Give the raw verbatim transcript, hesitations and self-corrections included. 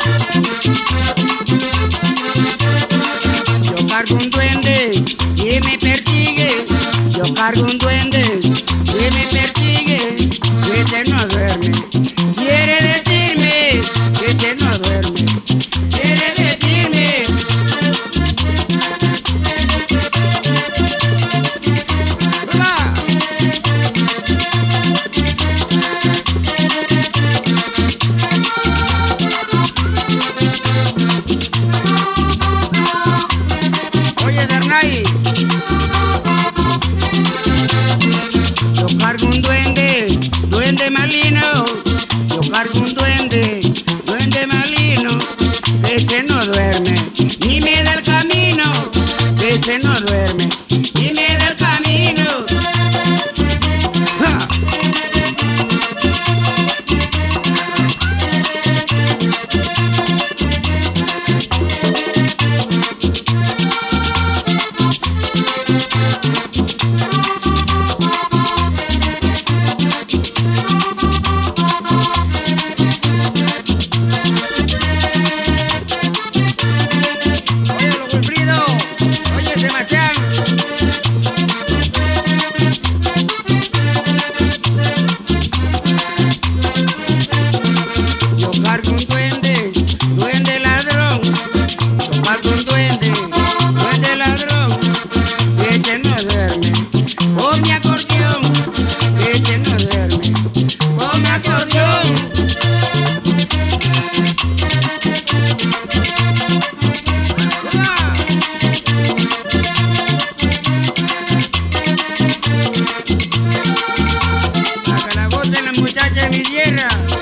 Yo cargo un duende y me persigue. Yo cargo un duende y me persigue. Que este no duerme. Quiere decirme que este no duerme. Quiere decirme. ¡Hola! Oye, Dernay, yo cargo un duende, duende malino. Yo cargo un duende, duende malino. Que ese no duerme, ni me da el camino. Que ese no duerme, ni me da el camino. ¡Ja! Oye, los Wilfrido, oye, Sebastián. Yo cargo un duende, duende ladrón. Yo cargo un duende, duende ladrón. Que ese no duerme, con mi acordeón. Que ese no duerme, con mi acordeón. ¡Hola! A que la gocen las muchachas de mi tierra.